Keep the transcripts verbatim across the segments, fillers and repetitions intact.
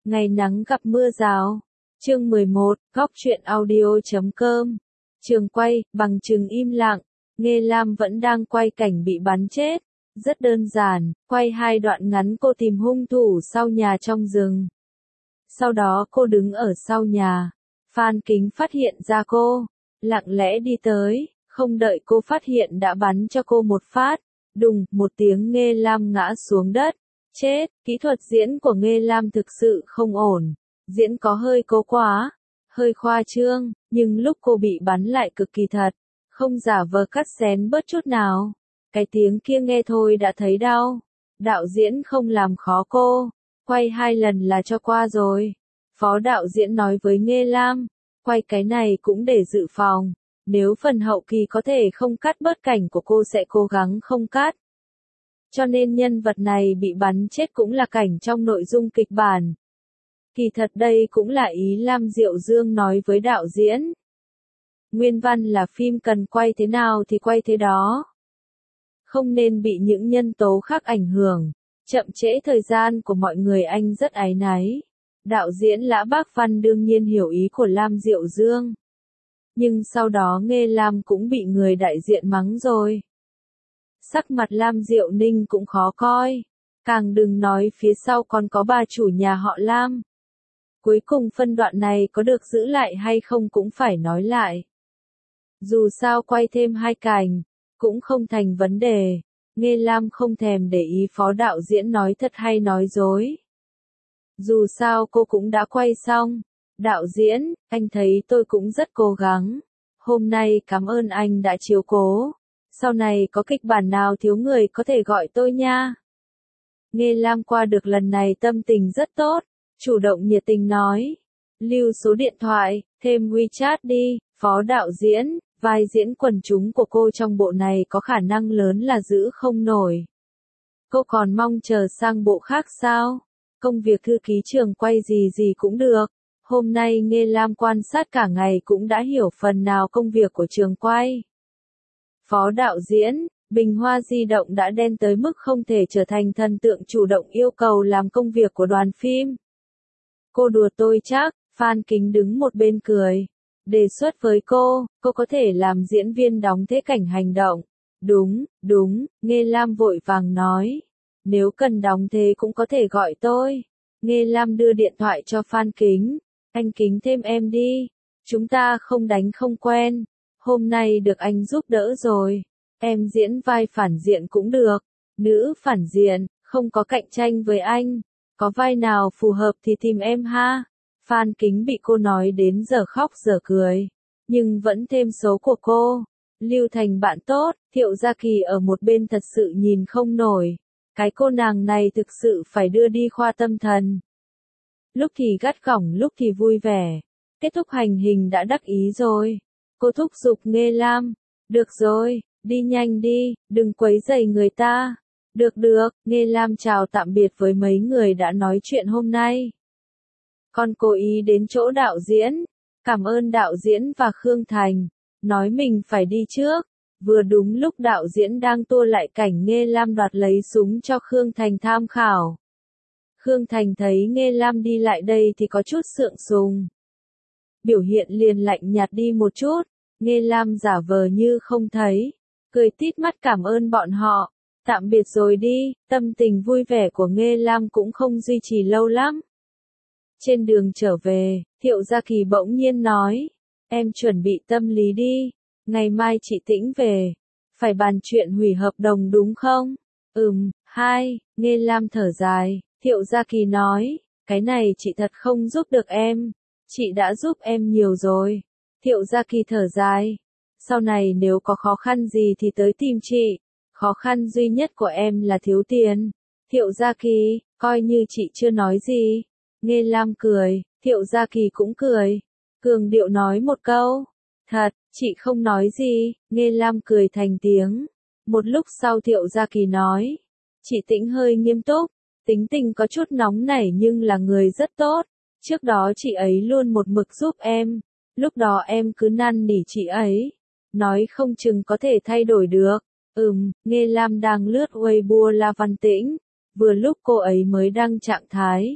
Ngày nắng gặp mưa rào. Chương mười một, góc truyện audio chấm com. Trường quay, bằng chứng im lặng. Nghê Lam vẫn đang quay cảnh bị bắn chết. Rất đơn giản, quay hai đoạn ngắn cô tìm hung thủ sau nhà trong rừng. Sau đó cô đứng ở sau nhà. Phan Kính phát hiện ra cô. Lặng lẽ đi tới, không đợi cô phát hiện đã bắn cho cô một phát. Đùng, một tiếng Nghê Lam ngã xuống đất. Chết, kỹ thuật diễn của Nghê Lam thực sự không ổn. Diễn có hơi cố quá, hơi khoa trương, nhưng lúc cô bị bắn lại cực kỳ thật. Không giả vờ cắt xén bớt chút nào. Cái tiếng kia nghe thôi đã thấy đau. Đạo diễn không làm khó cô. Quay hai lần là cho qua rồi. Phó đạo diễn nói với Nghê Lam. Quay cái này cũng để dự phòng. Nếu phần hậu kỳ có thể không cắt bớt cảnh của cô sẽ cố gắng không cắt. Cho nên nhân vật này bị bắn chết cũng là cảnh trong nội dung kịch bản. Kỳ thật đây cũng là ý Lam Diệu Dương nói với đạo diễn. Nguyên văn là phim cần quay thế nào thì quay thế đó. Không nên bị những nhân tố khác ảnh hưởng, chậm trễ thời gian của mọi người, anh rất áy náy. Đạo diễn Lã Bác Văn đương nhiên hiểu ý của Lam Diệu Dương. Nhưng sau đó Nghê Lam cũng bị người đại diện mắng rồi. Sắc mặt Lam Diệu Ninh cũng khó coi. Càng đừng nói phía sau còn có bà chủ nhà họ Lam. Cuối cùng phân đoạn này có được giữ lại hay không cũng phải nói lại. Dù sao quay thêm hai cảnh, cũng không thành vấn đề. Nghê Lam không thèm để ý phó đạo diễn nói thật hay nói dối. Dù sao cô cũng đã quay xong. Đạo diễn, anh thấy tôi cũng rất cố gắng. Hôm nay cảm ơn anh đã chiếu cố. Sau này có kịch bản nào thiếu người có thể gọi tôi nha. Nghê Lam qua được lần này tâm tình rất tốt. Chủ động nhiệt tình nói. Lưu số điện thoại, thêm WeChat đi. Phó đạo diễn, vai diễn quần chúng của cô trong bộ này có khả năng lớn là giữ không nổi. Cô còn mong chờ sang bộ khác sao? Công việc thư ký trường quay gì gì cũng được. Hôm nay Nghê Lam quan sát cả ngày cũng đã hiểu phần nào công việc của trường quay. Phó đạo diễn, bình hoa di động đã đen tới mức không thể trở thành thần tượng chủ động yêu cầu làm công việc của đoàn phim. Cô đùa tôi chắc, Phan Kính đứng một bên cười. Đề xuất với cô, cô có thể làm diễn viên đóng thế cảnh hành động. Đúng, đúng, Nghê Lam vội vàng nói. Nếu cần đóng thế cũng có thể gọi tôi. Nghê Lam đưa điện thoại cho Phan Kính. Anh Kính thêm em đi. Chúng ta không đánh không quen. Hôm nay được anh giúp đỡ rồi. Em diễn vai phản diện cũng được. Nữ phản diện, không có cạnh tranh với anh. Có vai nào phù hợp thì tìm em ha. Phan Kính bị cô nói đến giờ khóc giờ cười. Nhưng vẫn thêm số của cô. Lưu thành bạn tốt, Thiệu Gia Kỳ ở một bên thật sự nhìn không nổi. Cái cô nàng này thực sự phải đưa đi khoa tâm thần. Lúc thì gắt gỏng lúc thì vui vẻ. Kết thúc hành hình đã đắc ý rồi. Cô thúc giục Nghê Lam. Được rồi, đi nhanh đi, đừng quấy rầy người ta. Được được, Nghê Lam chào tạm biệt với mấy người đã nói chuyện hôm nay. Con cố ý đến chỗ đạo diễn. Cảm ơn đạo diễn và Khương Thành. Nói mình phải đi trước. Vừa đúng lúc đạo diễn đang tua lại cảnh Nghê Lam đoạt lấy súng cho Khương Thành tham khảo. Khương Thành thấy Nghê Lam đi lại đây thì có chút sượng sùng. Biểu hiện liền lạnh nhạt đi một chút. Nghê Lam giả vờ như không thấy. Cười tít mắt cảm ơn bọn họ. Tạm biệt rồi đi. Tâm tình vui vẻ của Nghê Lam cũng không duy trì lâu lắm. Trên đường trở về, Thiệu Gia Kỳ bỗng nhiên nói. Em chuẩn bị tâm lý đi. Ngày mai chị Tĩnh về. Phải bàn chuyện hủy hợp đồng đúng không? Ừm, hai, Nghê Lam thở dài. Thiệu Gia Kỳ nói. Cái này chị thật không giúp được em. Chị đã giúp em nhiều rồi. Thiệu Gia Kỳ thở dài. Sau này nếu có khó khăn gì thì tới tìm chị. Khó khăn duy nhất của em là thiếu tiền. Thiệu Gia Kỳ, coi như chị chưa nói gì. Nghê Lam cười, Thiệu Gia Kỳ cũng cười. Cường điệu nói một câu. Thật, chị không nói gì. Nghê Lam cười thành tiếng. Một lúc sau Thiệu Gia Kỳ nói. Chị Tĩnh hơi nghiêm túc. Tính tình có chút nóng nảy nhưng là người rất tốt. Trước đó chị ấy luôn một mực giúp em. Lúc đó em cứ năn nỉ chị ấy. Nói không chừng có thể thay đổi được. Ừm, Nghê Lam đang lướt Weibo La Văn Tĩnh. Vừa lúc cô ấy mới đăng trạng thái.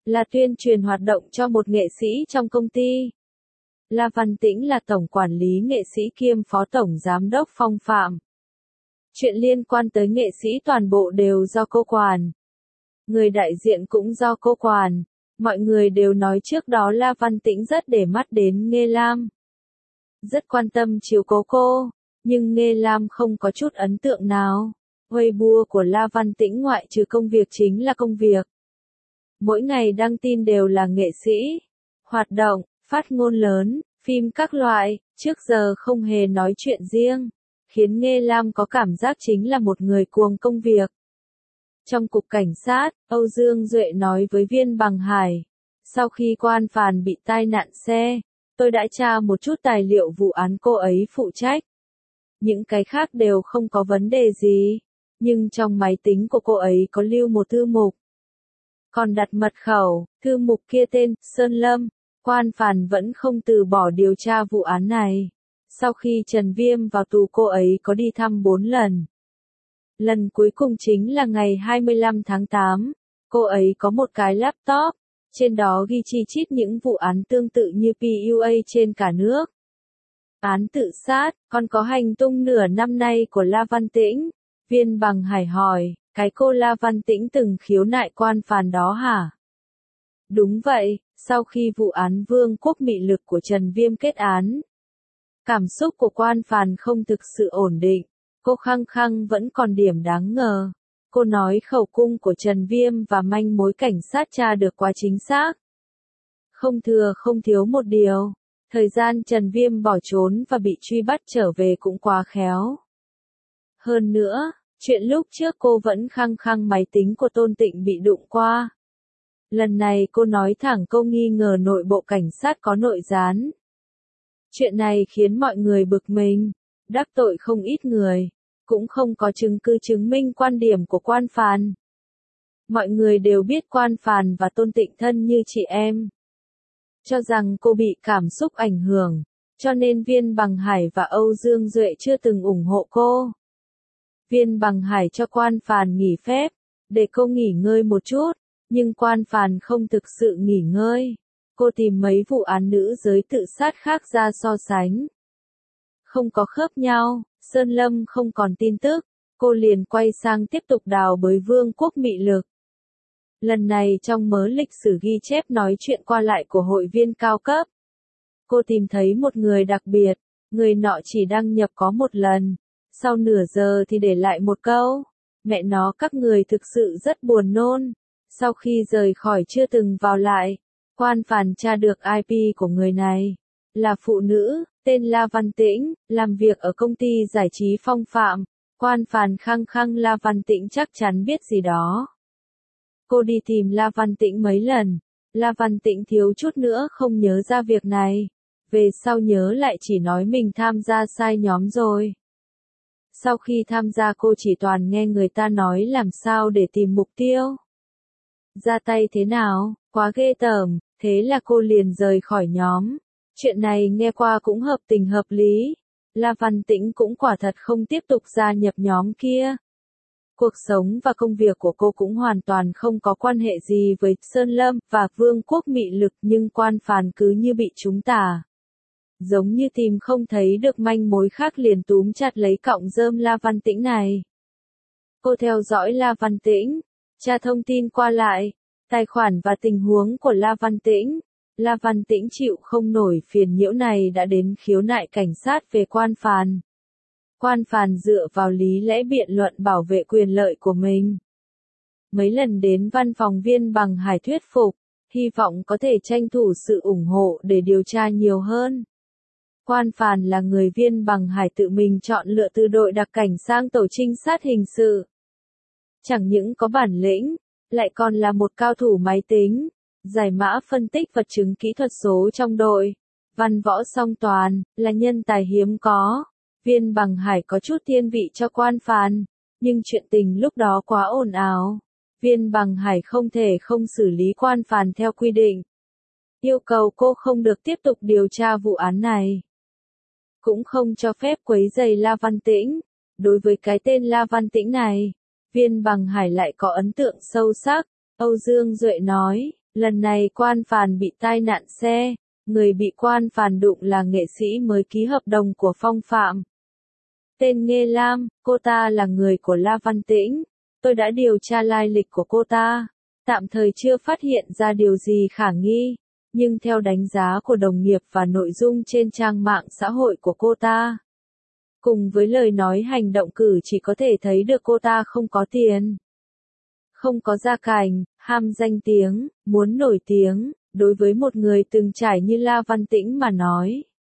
là tuyên truyền hoạt động cho một nghệ sĩ trong công ty. La Văn Tĩnh là tổng quản lý nghệ sĩ kiêm phó tổng giám đốc Phong Phạm. Chuyện liên quan tới nghệ sĩ toàn bộ đều do cô quản. Người đại diện cũng do cô quản. Mọi người đều nói trước đó La Văn Tĩnh rất để mắt đến Nghê Lam. Rất quan tâm chiếu cố cô, nhưng Nghê Lam không có chút ấn tượng nào. Weibo của La Văn Tĩnh ngoại trừ công việc chính là công việc. Mỗi ngày đăng tin đều là nghệ sĩ, hoạt động, phát ngôn lớn, phim các loại, trước giờ không hề nói chuyện riêng, khiến Nghê Lam có cảm giác chính là một người cuồng công việc. Trong cục cảnh sát, Âu Dương Duệ nói với Viên Bằng Hải, sau khi Quan Phàn bị tai nạn xe, tôi đã tra một chút tài liệu vụ án cô ấy phụ trách. Những cái khác đều không có vấn đề gì, nhưng trong máy tính của cô ấy có lưu một thư mục. Còn đặt mật khẩu, thư mục kia tên Sơn Lâm. Quan Phàn vẫn không từ bỏ điều tra vụ án này. Sau khi Trần Viêm vào tù cô ấy có đi thăm bốn lần. Lần cuối cùng chính là ngày hai mươi lăm tháng tám, cô ấy có một cái laptop, trên đó ghi chi chít những vụ án tương tự như pê u a trên cả nước. Án tự sát, còn có hành tung nửa năm nay của La Văn Tĩnh. Viên Bằng Hải hỏi, cái cô La Văn Tĩnh từng khiếu nại Quan Phàn đó hả? Đúng vậy, sau khi vụ án Vương quốc mị lực của Trần Viêm kết án, cảm xúc của Quan Phàn không thực sự ổn định, cô khăng khăng vẫn còn điểm đáng ngờ. Cô nói khẩu cung của Trần Viêm và manh mối cảnh sát tra được quá chính xác. Không thừa không thiếu một điều, thời gian Trần Viêm bỏ trốn và bị truy bắt trở về cũng quá khéo. Hơn nữa, chuyện lúc trước cô vẫn khăng khăng máy tính của Tôn Tịnh bị đụng qua. Lần này cô nói thẳng câu nghi ngờ nội bộ cảnh sát có nội gián. Chuyện này khiến mọi người bực mình, đắc tội không ít người, cũng không có chứng cứ chứng minh quan điểm của Quan Phàn. Mọi người đều biết Quan Phàn và Tôn Tịnh thân như chị em. Cho rằng cô bị cảm xúc ảnh hưởng, cho nên Viên Bằng Hải và Âu Dương Duệ chưa từng ủng hộ cô. Viên Bằng Hải cho Quan Phàn nghỉ phép, để cô nghỉ ngơi một chút, nhưng Quan Phàn không thực sự nghỉ ngơi. Cô tìm mấy vụ án nữ giới tự sát khác ra so sánh. Không có khớp nhau, Sơn Lâm không còn tin tức, cô liền quay sang tiếp tục đào bới Vương quốc mị lực. Lần này trong mớ lịch sử ghi chép nói chuyện qua lại của hội viên cao cấp. Cô tìm thấy một người đặc biệt, người nọ chỉ đăng nhập có một lần, sau nửa giờ thì để lại một câu. Mẹ nó các người thực sự rất buồn nôn. Sau khi rời khỏi chưa từng vào lại, Quan Phàn tra được i pê của người này. Là phụ nữ, tên La Văn Tĩnh, làm việc ở công ty giải trí Phong Phạm. Quan Phàn khăng khăng La Văn Tĩnh chắc chắn biết gì đó. Cô đi tìm La Văn Tĩnh mấy lần, La Văn Tĩnh thiếu chút nữa không nhớ ra việc này. Về sau nhớ lại chỉ nói mình tham gia sai nhóm rồi. Sau khi tham gia cô chỉ toàn nghe người ta nói làm sao để tìm mục tiêu. Ra tay thế nào, quá ghê tởm, thế là cô liền rời khỏi nhóm. Chuyện này nghe qua cũng hợp tình hợp lý. La Văn Tĩnh cũng quả thật không tiếp tục gia nhập nhóm kia. Cuộc sống và công việc của cô cũng hoàn toàn không có quan hệ gì với Sơn Lâm và Vương quốc mị lực, nhưng Quan Phàn cứ như bị trúng tà. Giống như tìm không thấy được manh mối khác liền túm chặt lấy cọng rơm La Văn Tĩnh này. Cô theo dõi La Văn Tĩnh, tra thông tin qua lại, tài khoản và tình huống của La Văn Tĩnh. La Văn Tĩnh chịu không nổi phiền nhiễu này đã đến khiếu nại cảnh sát về Quan Phàn. Quan Phàn dựa vào lý lẽ biện luận bảo vệ quyền lợi của mình. Mấy lần đến văn phòng Viên Bằng Hải thuyết phục, hy vọng có thể tranh thủ sự ủng hộ để điều tra nhiều hơn. Quan Phàn là người Viên Bằng Hải tự mình chọn lựa từ đội đặc cảnh sang tổ trinh sát hình sự. Chẳng những có bản lĩnh, lại còn là một cao thủ máy tính, giải mã phân tích vật chứng kỹ thuật số trong đội. Văn võ song toàn, là nhân tài hiếm có. Viên Bằng Hải có chút thiên vị cho Quan Phàn, nhưng chuyện tình lúc đó quá ồn ào. Viên Bằng Hải không thể không xử lý Quan Phàn theo quy định. Yêu cầu cô không được tiếp tục điều tra vụ án này. Cũng không cho phép quấy rầy La Văn Tĩnh. Đối với cái tên La Văn Tĩnh này, Viên Bằng Hải lại có ấn tượng sâu sắc. Âu Dương Duệ nói, Lần này Quan Phàn bị tai nạn xe, người bị Quan Phàn đụng là nghệ sĩ mới ký hợp đồng của Phong Phạm. Tên Nghê Lam, cô ta là người của La Văn Tĩnh. Tôi đã điều tra lai lịch của cô ta, tạm thời chưa phát hiện ra điều gì khả nghi, nhưng theo đánh giá của đồng nghiệp và nội dung trên trang mạng xã hội của cô ta, cùng với lời nói hành động cử chỉ có thể thấy được cô ta không có tiền, không có gia cảnh, ham danh tiếng, muốn nổi tiếng. Đối với một người từng trải như La Văn Tĩnh mà nói,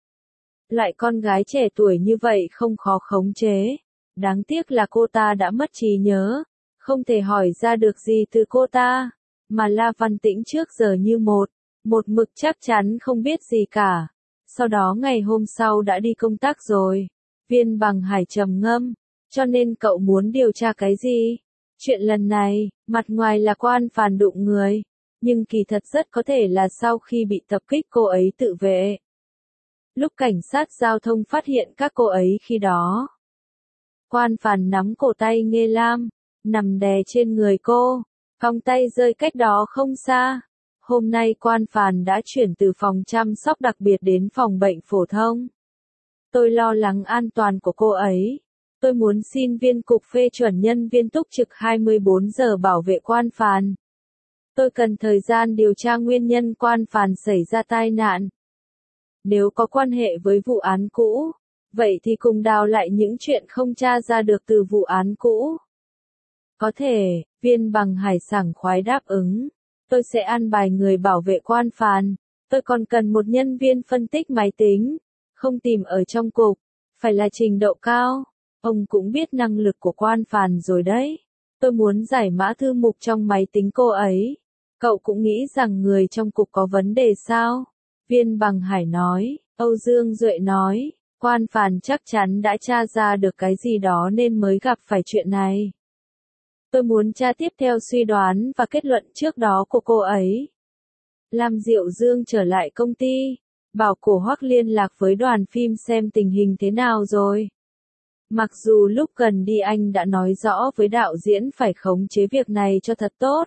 lại con gái trẻ tuổi như vậy không khó khống chế. Đáng tiếc là cô ta đã mất trí nhớ, không thể hỏi ra được gì từ cô ta, mà La Văn Tĩnh trước giờ như một, một mực chắc chắn không biết gì cả. Sau đó ngày hôm sau đã đi công tác rồi. Viên Bằng Hải trầm ngâm, cho nên cậu muốn điều tra cái gì? Chuyện lần này, mặt ngoài là Quan Phàn đụng người, nhưng kỳ thật rất có thể là sau khi bị tập kích cô ấy tự vệ. Lúc cảnh sát giao thông phát hiện các cô ấy khi đó, Quan Phàn nắm cổ tay Nghê Lam, nằm đè trên người cô, cong tay rơi cách đó không xa. Hôm nay Quan Phàn đã chuyển từ phòng chăm sóc đặc biệt đến phòng bệnh phổ thông. Tôi lo lắng an toàn của cô ấy. Tôi muốn xin viên cục phê chuẩn nhân viên túc trực hai mươi bốn giờ bảo vệ Quan Phàn. Tôi cần thời gian điều tra nguyên nhân Quan Phàn xảy ra tai nạn. Nếu có quan hệ với vụ án cũ, vậy thì cùng đào lại những chuyện không tra ra được từ vụ án cũ. Có thể, Viên Bằng Hải sảng khoái đáp ứng. Tôi sẽ an bài người bảo vệ Quan Phàn. Tôi còn cần một nhân viên phân tích máy tính. Không tìm ở trong cục, phải là trình độ cao. Ông cũng biết năng lực của Quan Phàn rồi đấy. Tôi muốn giải mã thư mục trong máy tính cô ấy. Cậu cũng nghĩ rằng người trong cục có vấn đề sao? Viên Bằng Hải nói. Âu Dương Duệ nói, Quan Phàn chắc chắn đã tra ra được cái gì đó nên mới gặp phải chuyện này. Tôi muốn tra tiếp theo suy đoán và kết luận trước đó của cô ấy. Lam Diệu Dương trở lại công ty, bảo Cổ Hoắc liên lạc với đoàn phim xem tình hình thế nào rồi. Mặc dù lúc gần đi anh đã nói rõ với đạo diễn phải khống chế việc này cho thật tốt.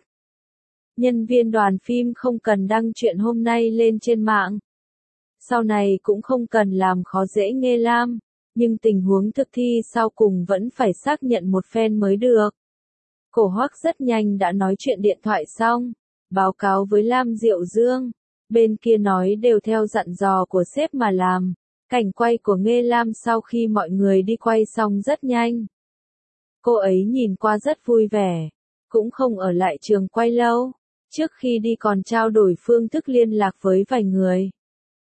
Nhân viên đoàn phim không cần đăng chuyện hôm nay lên trên mạng. Sau này cũng không cần làm khó dễ Nghê Lam, nhưng tình huống thực thi sau cùng vẫn phải xác nhận một phen mới được. Cổ Hoắc rất nhanh đã nói chuyện điện thoại xong, báo cáo với Lam Diệu Dương. Bên kia nói đều theo dặn dò của sếp mà làm. Cảnh quay của Nghê Lam sau khi mọi người đi quay xong rất nhanh. Cô ấy nhìn qua rất vui vẻ, cũng không ở lại trường quay lâu. Trước khi đi còn trao đổi phương thức liên lạc với vài người.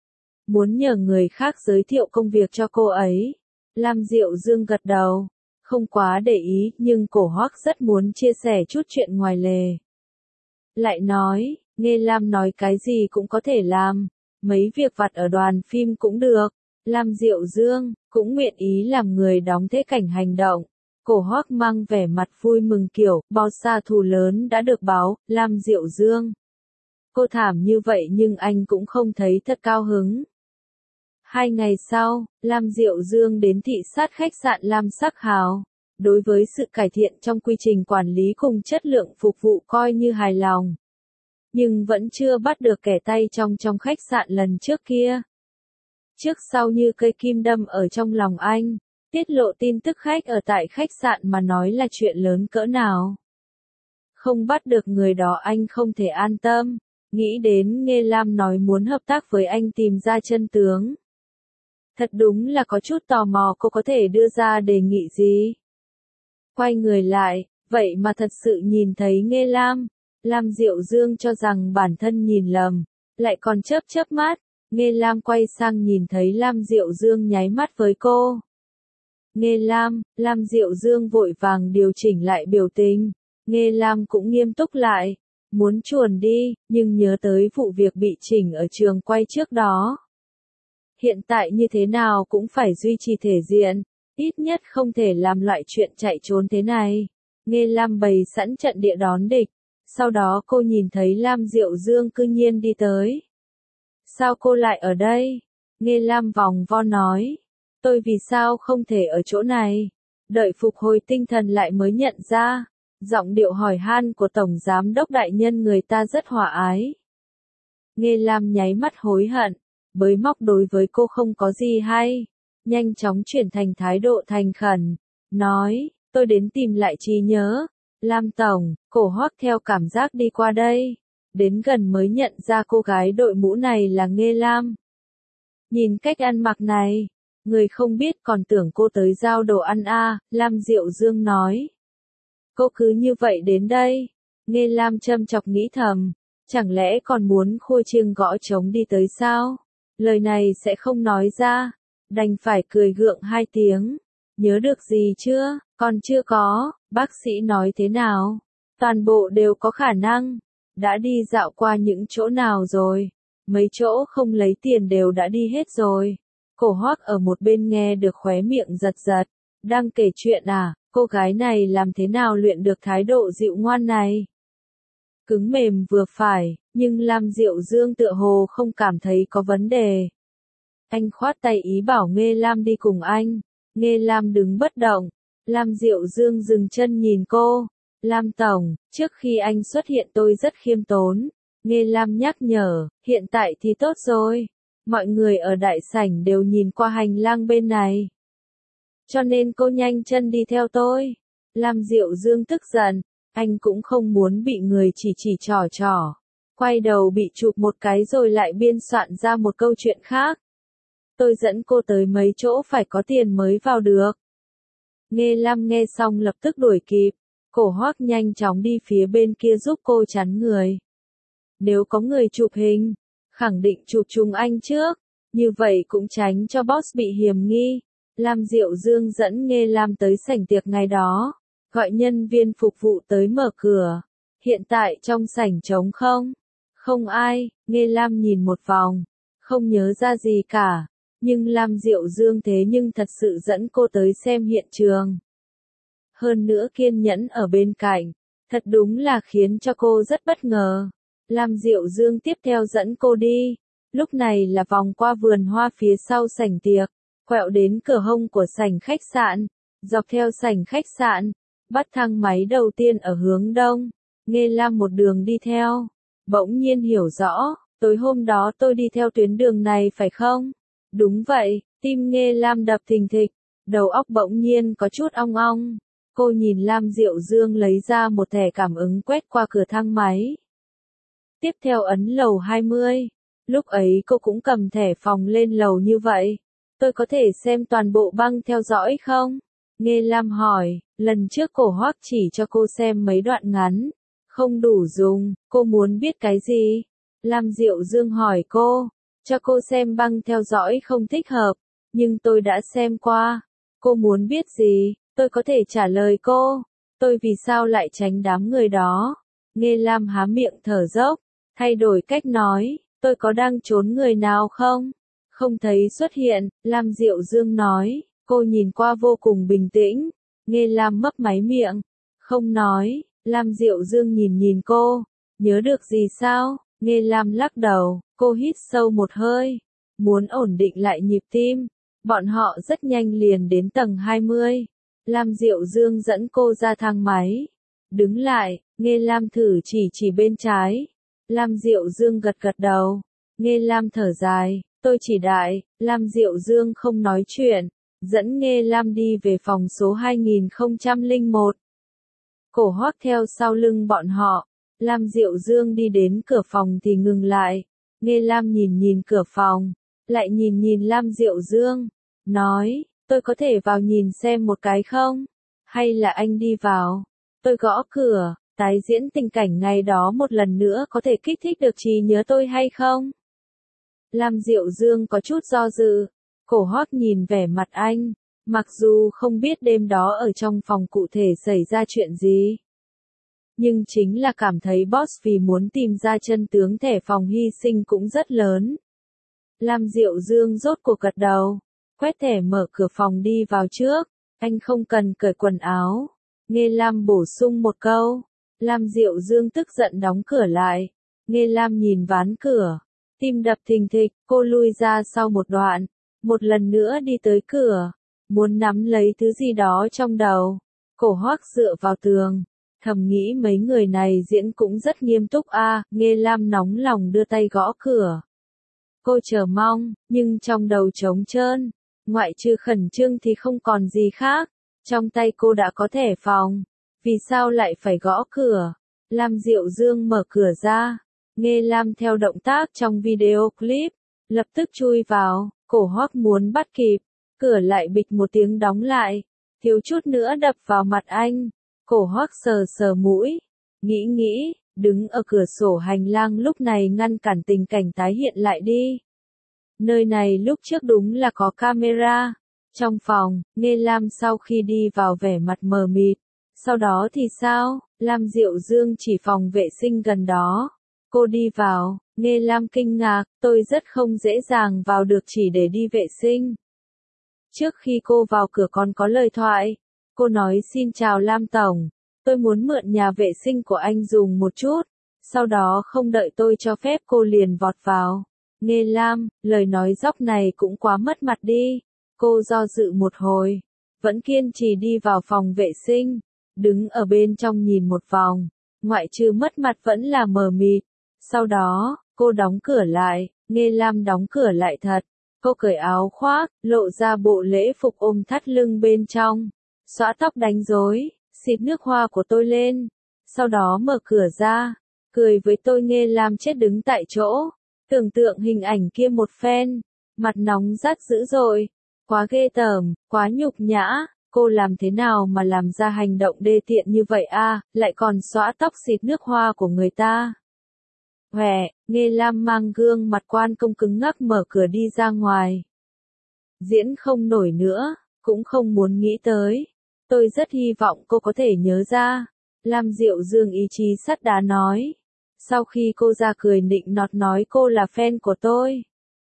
Muốn nhờ người khác giới thiệu công việc cho cô ấy. Lam Diệu Dương gật đầu, không quá để ý nhưng Cổ Hoắc rất muốn chia sẻ chút chuyện ngoài lề. Lại nói, Nghê Lam nói cái gì cũng có thể làm, mấy việc vặt ở đoàn phim cũng được. Lam Diệu Dương cũng nguyện ý làm người đóng thế cảnh hành động. Cổ Hoắc mang vẻ mặt vui mừng kiểu, bao xa thù lớn đã được báo. Lam Diệu Dương. Cô thảm như vậy nhưng anh cũng không thấy thật cao hứng. Hai ngày sau, Lam Diệu Dương đến thị sát khách sạn Lam Sắc Hào. Đối với sự cải thiện trong quy trình quản lý cùng chất lượng phục vụ coi như hài lòng. Nhưng vẫn chưa bắt được kẻ tay trong trong khách sạn lần trước kia. Trước sau như cây kim đâm ở trong lòng anh, tiết lộ tin tức khách ở tại khách sạn mà nói là chuyện lớn cỡ nào. Không bắt được người đó anh không thể an tâm, nghĩ đến Nghê Lam nói muốn hợp tác với anh tìm ra chân tướng. Thật đúng là có chút tò mò cô có thể đưa ra đề nghị gì. Quay người lại, vậy mà thật sự nhìn thấy Nghê Lam. Lam Diệu Dương cho rằng bản thân nhìn lầm, lại còn chớp chớp mắt. Nghê Lam quay sang nhìn thấy Lam Diệu Dương nháy mắt với cô. Nghê Lam, Lam Diệu Dương vội vàng điều chỉnh lại biểu tình. Nghê Lam cũng nghiêm túc lại, muốn chuồn đi, nhưng nhớ tới vụ việc bị chỉnh ở trường quay trước đó. Hiện tại như thế nào cũng phải duy trì thể diện, ít nhất không thể làm loại chuyện chạy trốn thế này. Nghê Lam bày sẵn trận địa đón địch, sau đó cô nhìn thấy Lam Diệu Dương cư nhiên đi tới. Sao cô lại ở đây? Nghê Lam vòng vo nói. Tôi vì sao không thể ở chỗ này? Đợi phục hồi tinh thần lại mới nhận ra. Giọng điệu hỏi han của Tổng Giám đốc đại nhân người ta rất hòa ái. Nghe Lam nháy mắt hối hận, bới móc đối với cô không có gì hay, nhanh chóng chuyển thành thái độ thành khẩn, nói, tôi đến tìm lại trí nhớ. Lam Tổng, Cổ Hoắc theo cảm giác đi qua đây, đến gần mới nhận ra cô gái đội mũ này là Nghe Lam. Nhìn cách ăn mặc này, người không biết còn tưởng cô tới giao đồ ăn à, Lam Diệu Dương nói. Cô cứ như vậy đến đây, Nghe Lam châm chọc nghĩ thầm, chẳng lẽ còn muốn khua chiêng gõ trống đi tới sao? Lời này sẽ không nói ra, đành phải cười gượng hai tiếng. Nhớ được gì chưa? Còn chưa có, bác sĩ nói thế nào? Toàn bộ đều có khả năng. Đã đi dạo qua những chỗ nào rồi? Mấy chỗ không lấy tiền đều đã đi hết rồi. Cổ Hoắc ở một bên nghe được khóe miệng giật giật. Đang kể chuyện à, cô gái này làm thế nào luyện được thái độ dịu ngoan này? Cứng mềm vừa phải, nhưng Lam Diệu Dương tựa hồ không cảm thấy có vấn đề. Anh khoát tay ý bảo Nghe Lam đi cùng anh. Nghe Lam đứng bất động. Lam Diệu Dương dừng chân nhìn cô. Lam Tổng, trước khi anh xuất hiện tôi rất khiêm tốn. Nghe Lam nhắc nhở, hiện tại thì tốt rồi. Mọi người ở đại sảnh đều nhìn qua hành lang bên này. Cho nên cô nhanh chân đi theo tôi. Lam Diệu Dương tức giận, anh cũng không muốn bị người chỉ chỉ trò trò. Quay đầu bị chụp một cái rồi lại biên soạn ra một câu chuyện khác. Tôi dẫn cô tới mấy chỗ phải có tiền mới vào được. Nghe Lam nghe xong lập tức đuổi kịp. Cổ Hoắc nhanh chóng đi phía bên kia giúp cô chắn người. Nếu có người chụp hình, khẳng định chụp chúng anh trước. Như vậy cũng tránh cho boss bị hiềm nghi. Lam Diệu Dương dẫn Nghe Lam tới sảnh tiệc ngày đó. Gọi nhân viên phục vụ tới mở cửa. Hiện tại trong sảnh trống không? Không ai, Nghe Lam nhìn một vòng. Không nhớ ra gì cả. Nhưng Lam Diệu Dương thế nhưng thật sự dẫn cô tới xem hiện trường. Hơn nữa kiên nhẫn ở bên cạnh. Thật đúng là khiến cho cô rất bất ngờ. Lam Diệu Dương tiếp theo dẫn cô đi. Lúc này là vòng qua vườn hoa phía sau sảnh tiệc. Quẹo đến cửa hông của sảnh khách sạn. Dọc theo sảnh khách sạn. Bắt thang máy đầu tiên ở hướng đông. Nghe Lam một đường đi theo. Bỗng nhiên hiểu rõ. Tối hôm đó tôi đi theo tuyến đường này phải không? Đúng vậy, tim Nghe Lam đập thình thịch, đầu óc bỗng nhiên có chút ong ong. Cô nhìn Lam Diệu Dương lấy ra một thẻ cảm ứng quét qua cửa thang máy. Tiếp theo ấn lầu hai mươi. Lúc ấy cô cũng cầm thẻ phòng lên lầu như vậy. Tôi có thể xem toàn bộ băng theo dõi không? Nghe Lam hỏi, lần trước Cổ Hoắc chỉ cho cô xem mấy đoạn ngắn. Không đủ dùng, cô muốn biết cái gì? Lam Diệu Dương hỏi cô. Cho cô xem băng theo dõi không thích hợp, nhưng tôi đã xem qua. Cô muốn biết gì, tôi có thể trả lời cô. Tôi vì sao lại tránh đám người đó? Nghe Lam há miệng thở dốc, thay đổi cách nói, tôi có đang trốn người nào không? Không thấy xuất hiện, Lam Diệu Dương nói, cô nhìn qua vô cùng bình tĩnh. Nghe Lam mấp máy miệng, không nói. Lam Diệu Dương nhìn nhìn cô, nhớ được gì sao? Nghe Lam lắc đầu, cô hít sâu một hơi, muốn ổn định lại nhịp tim. Bọn họ rất nhanh liền đến tầng hai mươi. Lam Diệu Dương dẫn cô ra thang máy. Đứng lại, Nghe Lam thử chỉ chỉ bên trái. Lam Diệu Dương gật gật đầu. Nghe Lam thở dài, tôi chỉ đại. Lam Diệu Dương không nói chuyện, dẫn Nghe Lam đi về phòng số hai nghìn không trăm lẻ một. Cổ Hoắc theo sau lưng bọn họ. Lam Diệu Dương đi đến cửa phòng thì ngừng lại. Nghe Lam nhìn nhìn cửa phòng, lại nhìn nhìn Lam Diệu Dương, nói, tôi có thể vào nhìn xem một cái không? Hay là anh đi vào? Tôi gõ cửa, tái diễn tình cảnh ngày đó một lần nữa có thể kích thích được trí nhớ tôi hay không? Lam Diệu Dương có chút do dự. Cổ Hoắc nhìn vẻ mặt anh, mặc dù không biết đêm đó ở trong phòng cụ thể xảy ra chuyện gì. Nhưng chính là cảm thấy boss vì muốn tìm ra chân tướng thẻ phòng hy sinh cũng rất lớn. Lam Diệu Dương rốt cuộc gật đầu, quét thẻ mở cửa phòng đi vào trước, anh không cần cởi quần áo. Nghe Lam bổ sung một câu, Lam Diệu Dương tức giận đóng cửa lại. Nghe Lam nhìn ván cửa, tim đập thình thịch, cô lui ra sau một đoạn, một lần nữa đi tới cửa, muốn nắm lấy thứ gì đó trong đầu. Cổ Hoắc dựa vào tường, Thầm nghĩ mấy người này diễn cũng rất nghiêm túc a, à, Nghê Lam nóng lòng đưa tay gõ cửa. Cô chờ mong, nhưng trong đầu trống trơn, ngoại trừ khẩn trương thì không còn gì khác. Trong tay cô đã có thẻ phòng, vì sao lại phải gõ cửa? Lam Diệu Dương mở cửa ra, Nghê Lam theo động tác trong video clip, lập tức chui vào, Cổ Hoắc muốn bắt kịp, cửa lại bịch một tiếng đóng lại, thiếu chút nữa đập vào mặt anh. Cổ Hoắc sờ sờ mũi, nghĩ nghĩ, đứng ở cửa sổ hành lang lúc này ngăn cản tình cảnh tái hiện lại đi. Nơi này lúc trước đúng là có camera. Trong phòng, Nghê Lam sau khi đi vào vẻ mặt mờ mịt. Sau đó thì sao? Lam Diệu Dương chỉ phòng vệ sinh gần đó. Cô đi vào, Nghê Lam kinh ngạc, tôi rất không dễ dàng vào được chỉ để đi vệ sinh. Trước khi cô vào cửa còn có lời thoại. Cô nói xin chào Lam Tổng, tôi muốn mượn nhà vệ sinh của anh dùng một chút. Sau đó không đợi tôi cho phép cô liền vọt vào. Nghê Lam, lời nói dóc này cũng quá mất mặt đi. Cô do dự một hồi, vẫn kiên trì đi vào phòng vệ sinh, đứng ở bên trong nhìn một vòng, ngoại trừ mất mặt vẫn là mờ mịt. Sau đó, cô đóng cửa lại, Nghê Lam đóng cửa lại thật. Cô cởi áo khoác, lộ ra bộ lễ phục ôm thắt lưng bên trong, xõa tóc đánh rối, xịt nước hoa của tôi lên. Sau đó mở cửa ra, cười với tôi. Nghê Lam chết đứng tại chỗ, tưởng tượng hình ảnh kia một phen, mặt nóng rát dữ dội. Quá ghê tởm, quá nhục nhã, cô làm thế nào mà làm ra hành động đê tiện như vậy a, à, lại còn xõa tóc xịt nước hoa của người ta. Hòe, Nghê Lam mang gương mặt quan công cứng ngắc mở cửa đi ra ngoài. Diễn không nổi nữa, cũng không muốn nghĩ tới. Tôi rất hy vọng cô có thể nhớ ra. Lam Diệu Dương ý chí sắt đá nói. Sau khi cô ra cười nịnh nọt nói cô là fan của tôi.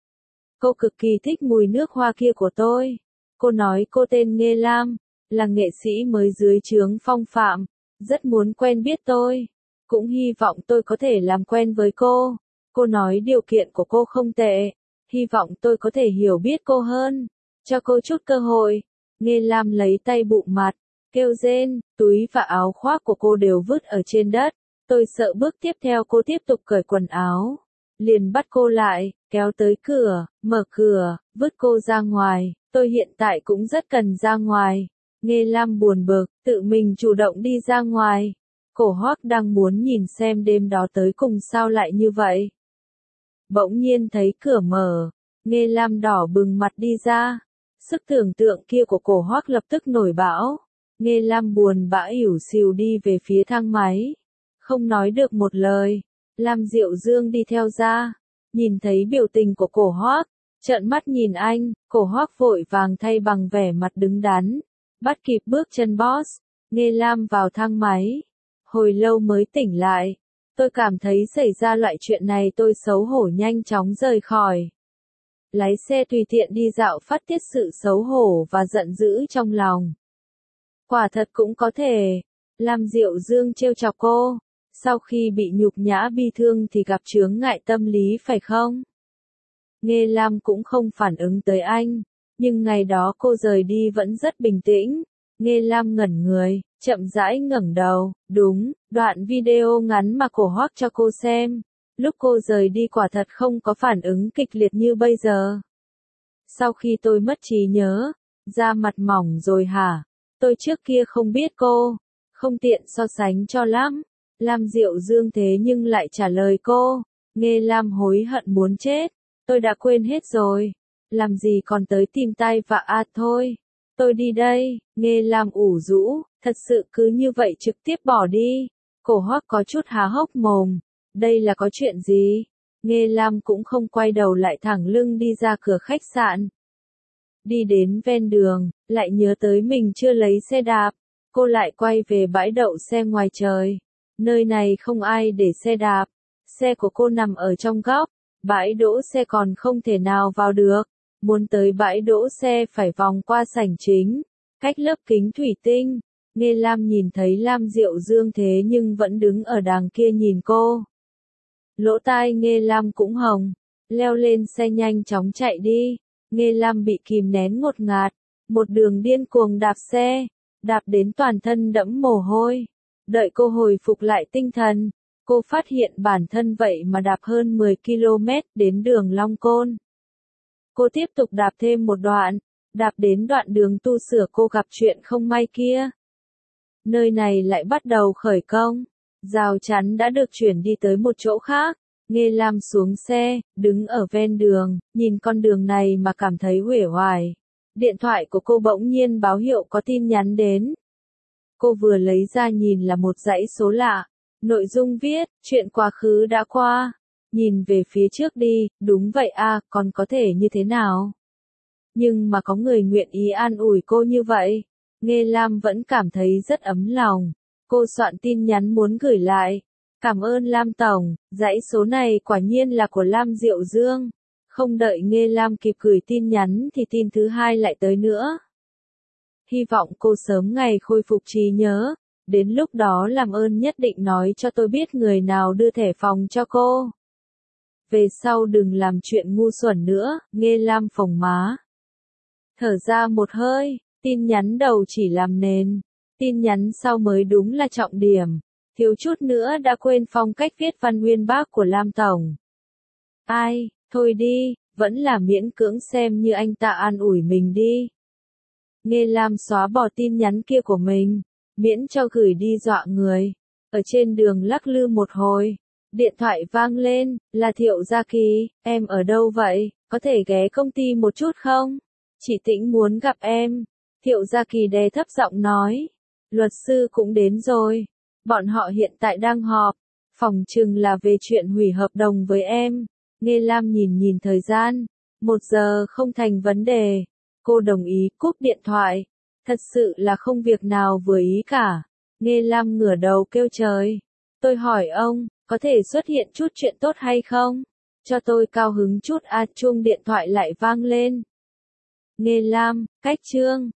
Cô cực kỳ thích mùi nước hoa kia của tôi. Cô nói cô tên Nghê Lam, là nghệ sĩ mới dưới trướng Phong Phạm, rất muốn quen biết tôi. Cũng hy vọng tôi có thể làm quen với cô. Cô nói điều kiện của cô không tệ, hy vọng tôi có thể hiểu biết cô hơn, cho cô chút cơ hội. Nghê Lam lấy tay bụm mặt, kêu rên, túi và áo khoác của cô đều vứt ở trên đất. Tôi sợ bước tiếp theo cô tiếp tục cởi quần áo, liền bắt cô lại, kéo tới cửa, mở cửa, vứt cô ra ngoài. Tôi hiện tại cũng rất cần ra ngoài. Nghê Lam buồn bực, tự mình chủ động đi ra ngoài. Cổ Hoắc đang muốn nhìn xem đêm đó tới cùng sao lại như vậy. Bỗng nhiên thấy cửa mở, Nghê Lam đỏ bừng mặt đi ra. Sức tưởng tượng kia của Cổ Hoắc lập tức nổi bão. Nghê Lam buồn bã ỉu xìu đi về phía thang máy, không nói được một lời. Lam Diệu Dương đi theo ra, nhìn thấy biểu tình của Cổ Hoắc, trợn mắt nhìn anh. Cổ Hoắc vội vàng thay bằng vẻ mặt đứng đắn, bắt kịp bước chân boss. Nghê Lam vào thang máy, hồi lâu mới tỉnh lại. Tôi cảm thấy xảy ra loại chuyện này tôi xấu hổ nhanh chóng rời khỏi. Lái xe tùy tiện đi dạo phát tiết sự xấu hổ và giận dữ trong lòng. Quả thật cũng có thể. Lam Diệu Dương trêu chọc cô. Sau khi bị nhục nhã bi thương thì gặp chướng ngại tâm lý phải không? Nghê Lam cũng không phản ứng tới anh. Nhưng ngày đó cô rời đi vẫn rất bình tĩnh. Nghê Lam ngẩn người, chậm rãi ngẩng đầu. Đúng, đoạn video ngắn mà Cổ Hoắc cho cô xem. Lúc cô rời đi quả thật không có phản ứng kịch liệt như bây giờ. Sau khi tôi mất trí nhớ, da mặt mỏng rồi hả? Tôi trước kia không biết cô, không tiện so sánh cho lắm. Lam Diệu Dương thế nhưng lại trả lời cô. Nghê Lam hối hận muốn chết. Tôi đã quên hết rồi. Làm gì còn tới tìm tay và à thôi. Tôi đi đây. Nghê Lam ủ rũ, thật sự cứ như vậy trực tiếp bỏ đi. Cổ Hoắc có chút há hốc mồm. Đây là có chuyện gì? Nghê Lam cũng không quay đầu lại thẳng lưng đi ra cửa khách sạn. Đi đến ven đường, lại nhớ tới mình chưa lấy xe đạp. Cô lại quay về bãi đậu xe ngoài trời. Nơi này không ai để xe đạp. Xe của cô nằm ở trong góc. Bãi đỗ xe còn không thể nào vào được. Muốn tới bãi đỗ xe phải vòng qua sảnh chính, cách lớp kính thủy tinh. Nghê Lam nhìn thấy Lam Diệu Dương thế nhưng vẫn đứng ở đằng kia nhìn cô. Lỗ tai Nghê Lam cũng hồng. Leo lên xe nhanh chóng chạy đi. Nghê Lam bị kìm nén ngột ngạt. Một đường điên cuồng đạp xe. Đạp đến toàn thân đẫm mồ hôi. Đợi cô hồi phục lại tinh thần, cô phát hiện bản thân vậy mà đạp hơn mười ki lô mét đến đường Long Côn. Cô tiếp tục đạp thêm một đoạn, đạp đến đoạn đường tu sửa cô gặp chuyện không may kia. Nơi này lại bắt đầu khởi công, rào chắn đã được chuyển đi tới một chỗ khác. Nghê Lam xuống xe, đứng ở ven đường, nhìn con đường này mà cảm thấy uể oải. Điện thoại của cô bỗng nhiên báo hiệu có tin nhắn đến. Cô vừa lấy ra nhìn là một dãy số lạ. Nội dung viết, chuyện quá khứ đã qua. Nhìn về phía trước đi, đúng vậy à, còn có thể như thế nào? Nhưng mà có người nguyện ý an ủi cô như vậy. Nghê Lam vẫn cảm thấy rất ấm lòng. Cô soạn tin nhắn muốn gửi lại. Cảm ơn Lam Tổng, dãy số này quả nhiên là của Lam Diệu Dương. Không đợi Nghê Lam kịp gửi tin nhắn thì tin thứ hai lại tới nữa. Hy vọng cô sớm ngày khôi phục trí nhớ. Đến lúc đó làm ơn nhất định nói cho tôi biết người nào đưa thẻ phòng cho cô. Về sau đừng làm chuyện ngu xuẩn nữa, Nghê Lam phồng má. Thở ra một hơi, tin nhắn đầu chỉ làm nền. Tin nhắn sau mới đúng là trọng điểm. Thiếu chút nữa đã quên phong cách viết văn uyên bác của Lam Tổng. Ai, thôi đi, vẫn là miễn cưỡng xem như anh ta an ủi mình đi. Nghê Lam xóa bỏ tin nhắn kia của mình, miễn cho gửi đi dọa người. Ở trên đường lắc lư một hồi, điện thoại vang lên, là Thiệu Gia Kỳ, em ở đâu vậy, có thể ghé công ty một chút không? Chị Tĩnh muốn gặp em. Thiệu Gia Kỳ đè thấp giọng nói, luật sư cũng đến rồi. Bọn họ hiện tại đang họp, phòng chừng là về chuyện hủy hợp đồng với em. Nghê Lam nhìn nhìn thời gian, một giờ không thành vấn đề. Cô đồng ý cúp điện thoại. Thật sự là không việc nào vừa ý cả. Nghê Lam ngửa đầu kêu trời. Tôi hỏi ông, có thể xuất hiện chút chuyện tốt hay không? Cho tôi cao hứng chút à, chuông điện thoại lại vang lên. Nghê Lam, cách chương.